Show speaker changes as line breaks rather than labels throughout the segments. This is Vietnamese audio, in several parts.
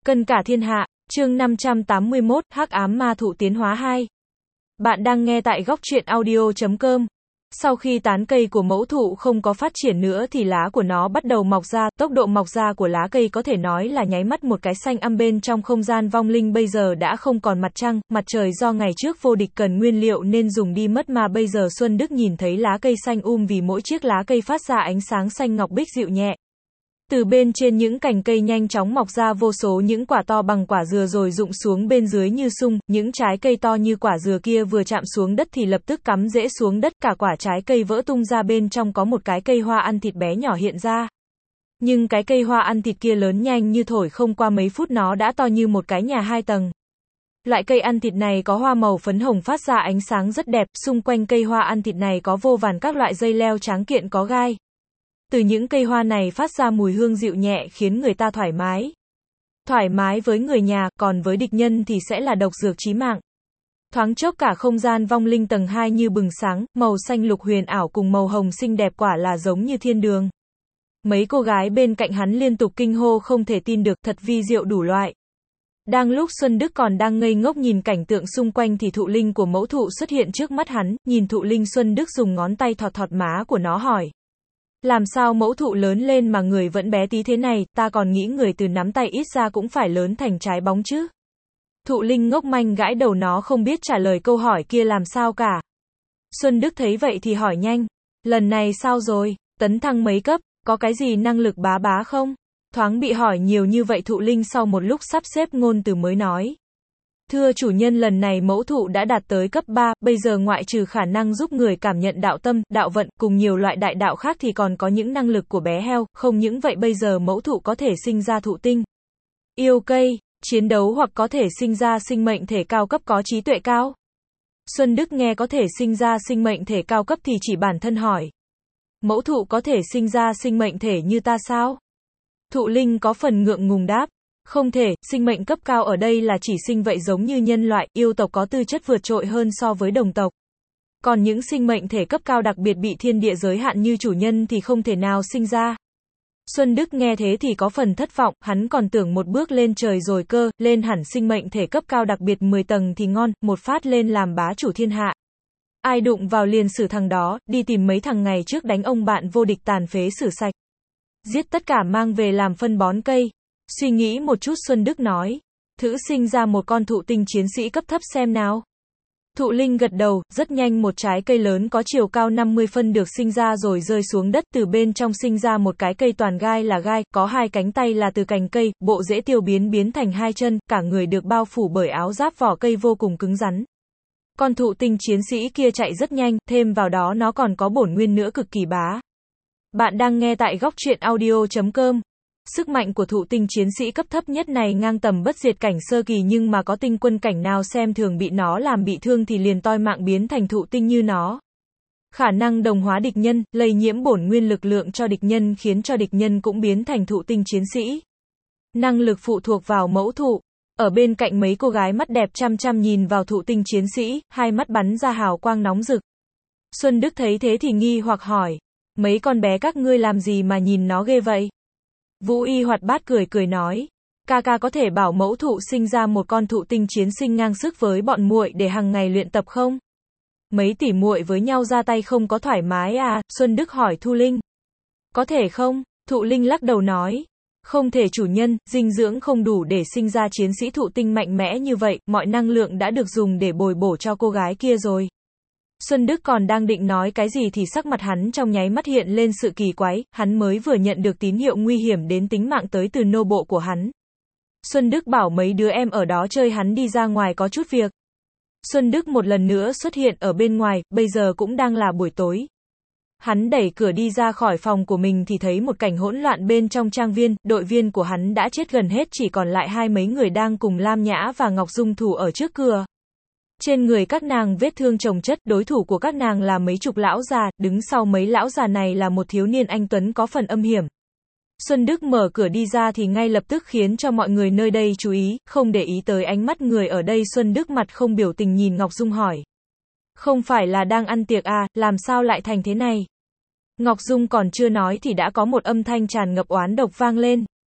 Cân cả thiên hạ, chương 581, Hắc ám ma thụ tiến hóa 2. Bạn đang nghe tại góc truyện audio.com. Sau khi tán cây của mẫu thụ không có phát triển nữa thì lá của nó bắt đầu mọc ra, tốc độ mọc ra của lá cây có thể nói là nháy mắt một cái xanh âm bên trong không gian vong linh bây giờ đã không còn mặt trăng, mặt trời do ngày trước vô địch cần nguyên liệu nên dùng đi mất mà bây giờ Xuân Đức nhìn thấy lá cây xanh vì mỗi chiếc lá cây phát ra ánh sáng xanh ngọc bích dịu nhẹ. Từ bên trên những cành cây nhanh chóng mọc ra vô số những quả to bằng quả dừa rồi rụng xuống bên dưới như sung, những trái cây to như quả dừa kia vừa chạm xuống đất thì lập tức cắm rễ xuống đất, cả quả trái cây vỡ tung ra, bên trong có một cái cây hoa ăn thịt bé nhỏ hiện ra. Nhưng cái cây hoa ăn thịt kia lớn nhanh như thổi, không qua mấy phút nó đã to như một cái nhà 2 tầng. Loại cây ăn thịt này có hoa màu phấn hồng phát ra ánh sáng rất đẹp, xung quanh cây hoa ăn thịt này có vô vàn các loại dây leo tráng kiện có gai. Từ những cây hoa này phát ra mùi hương dịu nhẹ khiến người ta thoải mái. Thoải mái với người nhà, còn với địch nhân thì sẽ là độc dược chí mạng. Thoáng chốc cả không gian vong linh tầng 2 như bừng sáng, màu xanh lục huyền ảo cùng màu hồng xinh đẹp quả là giống như thiên đường. Mấy cô gái bên cạnh hắn liên tục kinh hô không thể tin được, thật vi diệu đủ loại. Đang lúc Xuân Đức còn đang ngây ngốc nhìn cảnh tượng xung quanh thì thụ linh của mẫu thụ xuất hiện trước mắt hắn, nhìn thụ linh Xuân Đức dùng ngón tay thọt thọt má của nó hỏi. Làm sao mẫu thụ lớn lên mà người vẫn bé tí thế này, ta còn nghĩ người từ nắm tay ít ra cũng phải lớn thành trái bóng chứ. Thụ linh ngốc manh gãi đầu, nó không biết trả lời câu hỏi kia làm sao cả. Xuân Đức thấy vậy thì hỏi nhanh. Lần này sao rồi, tấn thăng mấy cấp, có cái gì năng lực bá bá không? Thoáng bị hỏi nhiều như vậy thụ linh sau một lúc sắp xếp ngôn từ mới nói. Thưa chủ nhân, lần này mẫu thụ đã đạt tới cấp 3, bây giờ ngoại trừ khả năng giúp người cảm nhận đạo tâm, đạo vận, cùng nhiều loại đại đạo khác thì còn có những năng lực của bé heo, không những vậy bây giờ mẫu thụ có thể sinh ra thụ tinh, yêu cây, chiến đấu hoặc có thể sinh ra sinh mệnh thể cao cấp có trí tuệ cao. Xuân Đức nghe có thể sinh ra sinh mệnh thể cao cấp thì chỉ bản thân hỏi. Mẫu thụ có thể sinh ra sinh mệnh thể như ta sao? Thụ linh có phần ngượng ngùng đáp. Không thể, sinh mệnh cấp cao ở đây là chỉ sinh vậy giống như nhân loại, yêu tộc có tư chất vượt trội hơn so với đồng tộc. Còn những sinh mệnh thể cấp cao đặc biệt bị thiên địa giới hạn như chủ nhân thì không thể nào sinh ra. Xuân Đức nghe thế thì có phần thất vọng, hắn còn tưởng một bước lên trời rồi cơ, lên hẳn sinh mệnh thể cấp cao đặc biệt 10 tầng thì ngon, một phát lên làm bá chủ thiên hạ. Ai đụng vào liền xử thằng đó, đi tìm mấy thằng ngày trước đánh ông bạn vô địch tàn phế xử sạch. Giết tất cả mang về làm phân bón cây. Suy nghĩ một chút Xuân Đức nói. Thử sinh ra một con thụ tinh chiến sĩ cấp thấp xem nào. Thụ linh gật đầu, rất nhanh một trái cây lớn có chiều cao 50 phân được sinh ra rồi rơi xuống đất, từ bên trong sinh ra một cái cây toàn gai là gai, có 2 cánh tay là từ cành cây, bộ rễ tiêu biến thành 2 chân, cả người được bao phủ bởi áo giáp vỏ cây vô cùng cứng rắn. Con thụ tinh chiến sĩ kia chạy rất nhanh, thêm vào đó nó còn có bổn nguyên nữa cực kỳ bá. Bạn đang nghe tại góc truyện audio.com. Sức mạnh của thụ tinh chiến sĩ cấp thấp nhất này ngang tầm bất diệt cảnh sơ kỳ, nhưng mà có tinh quân cảnh nào xem thường bị nó làm bị thương thì liền toi mạng biến thành thụ tinh như nó. Khả năng đồng hóa địch nhân, lây nhiễm bổn nguyên lực lượng cho địch nhân khiến cho địch nhân cũng biến thành thụ tinh chiến sĩ. Năng lực phụ thuộc vào mẫu thụ. Ở bên cạnh mấy cô gái mắt đẹp chăm chăm nhìn vào thụ tinh chiến sĩ, hai mắt bắn ra hào quang nóng rực. Xuân Đức thấy thế thì nghi hoặc hỏi. Mấy con bé các ngươi làm gì mà nhìn nó ghê vậy? Vũ Y hoạt bát cười nói, ca có thể bảo mẫu thụ sinh ra một con thụ tinh chiến sinh ngang sức với bọn muội để hàng ngày luyện tập không? Mấy tỷ muội với nhau ra tay không có thoải mái à? Xuân Đức hỏi Thu Linh. Có thể không? Thụ Linh lắc đầu nói, không thể chủ nhân, dinh dưỡng không đủ để sinh ra chiến sĩ thụ tinh mạnh mẽ như vậy, mọi năng lượng đã được dùng để bồi bổ cho cô gái kia rồi. Xuân Đức còn đang định nói cái gì thì sắc mặt hắn trong nháy mắt hiện lên sự kỳ quái, hắn mới vừa nhận được tín hiệu nguy hiểm đến tính mạng tới từ nô bộ của hắn. Xuân Đức bảo mấy đứa em ở đó chơi, hắn đi ra ngoài có chút việc. Xuân Đức một lần nữa xuất hiện ở bên ngoài, bây giờ cũng đang là buổi tối. Hắn đẩy cửa đi ra khỏi phòng của mình thì thấy một cảnh hỗn loạn bên trong trang viên, đội viên của hắn đã chết gần hết, chỉ còn lại 2 mấy người đang cùng Lam Nhã và Ngọc Dung thủ ở trước cửa. Trên người các nàng vết thương chồng chất, đối thủ của các nàng là mấy chục lão già, đứng sau mấy lão già này là một thiếu niên anh tuấn có phần âm hiểm. Xuân Đức mở cửa đi ra thì ngay lập tức khiến cho mọi người nơi đây chú ý, không để ý tới ánh mắt người ở đây. Xuân Đức mặt không biểu tình nhìn Ngọc Dung hỏi. Không phải là đang ăn tiệc à, làm sao lại thành thế này? Ngọc Dung còn chưa nói thì đã có một âm thanh tràn ngập oán độc vang lên.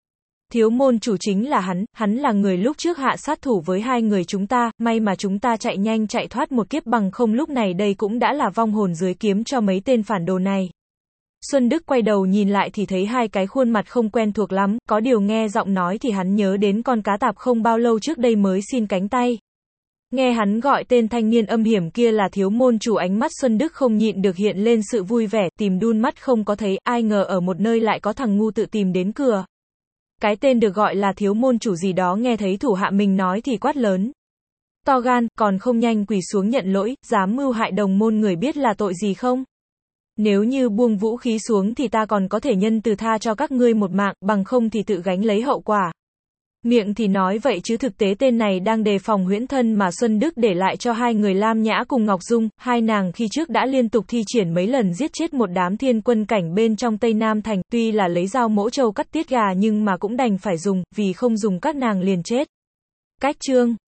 Thiếu môn chủ chính là hắn là người lúc trước hạ sát thủ với hai người chúng ta, may mà chúng ta chạy nhanh chạy thoát một kiếp, bằng không lúc này đây cũng đã là vong hồn dưới kiếm cho mấy tên phản đồ này. Xuân Đức quay đầu nhìn lại thì thấy hai cái khuôn mặt không quen thuộc lắm, có điều nghe giọng nói thì hắn nhớ đến con cá tạp không bao lâu trước đây mới xin cánh tay. Nghe hắn gọi tên thanh niên âm hiểm kia là thiếu môn chủ, ánh mắt Xuân Đức không nhịn được hiện lên sự vui vẻ, tìm đun mắt không có thấy, ai ngờ ở một nơi lại có thằng ngu tự tìm đến cửa. Cái tên được gọi là thiếu môn chủ gì đó nghe thấy thủ hạ mình nói thì quát lớn. To gan, còn không nhanh quỳ xuống nhận lỗi, dám mưu hại đồng môn người biết là tội gì không? Nếu như buông vũ khí xuống thì ta còn có thể nhân từ tha cho các ngươi một mạng, bằng không thì tự gánh lấy hậu quả. Miệng thì nói vậy chứ thực tế tên này đang đề phòng huyễn thân mà Xuân Đức để lại cho hai người Lam Nhã cùng Ngọc Dung, hai nàng khi trước đã liên tục thi triển mấy lần giết chết một đám thiên quân cảnh bên trong Tây Nam Thành, tuy là lấy dao mỗ trâu cắt tiết gà nhưng mà cũng đành phải dùng, vì không dùng các nàng liền chết. Cách chương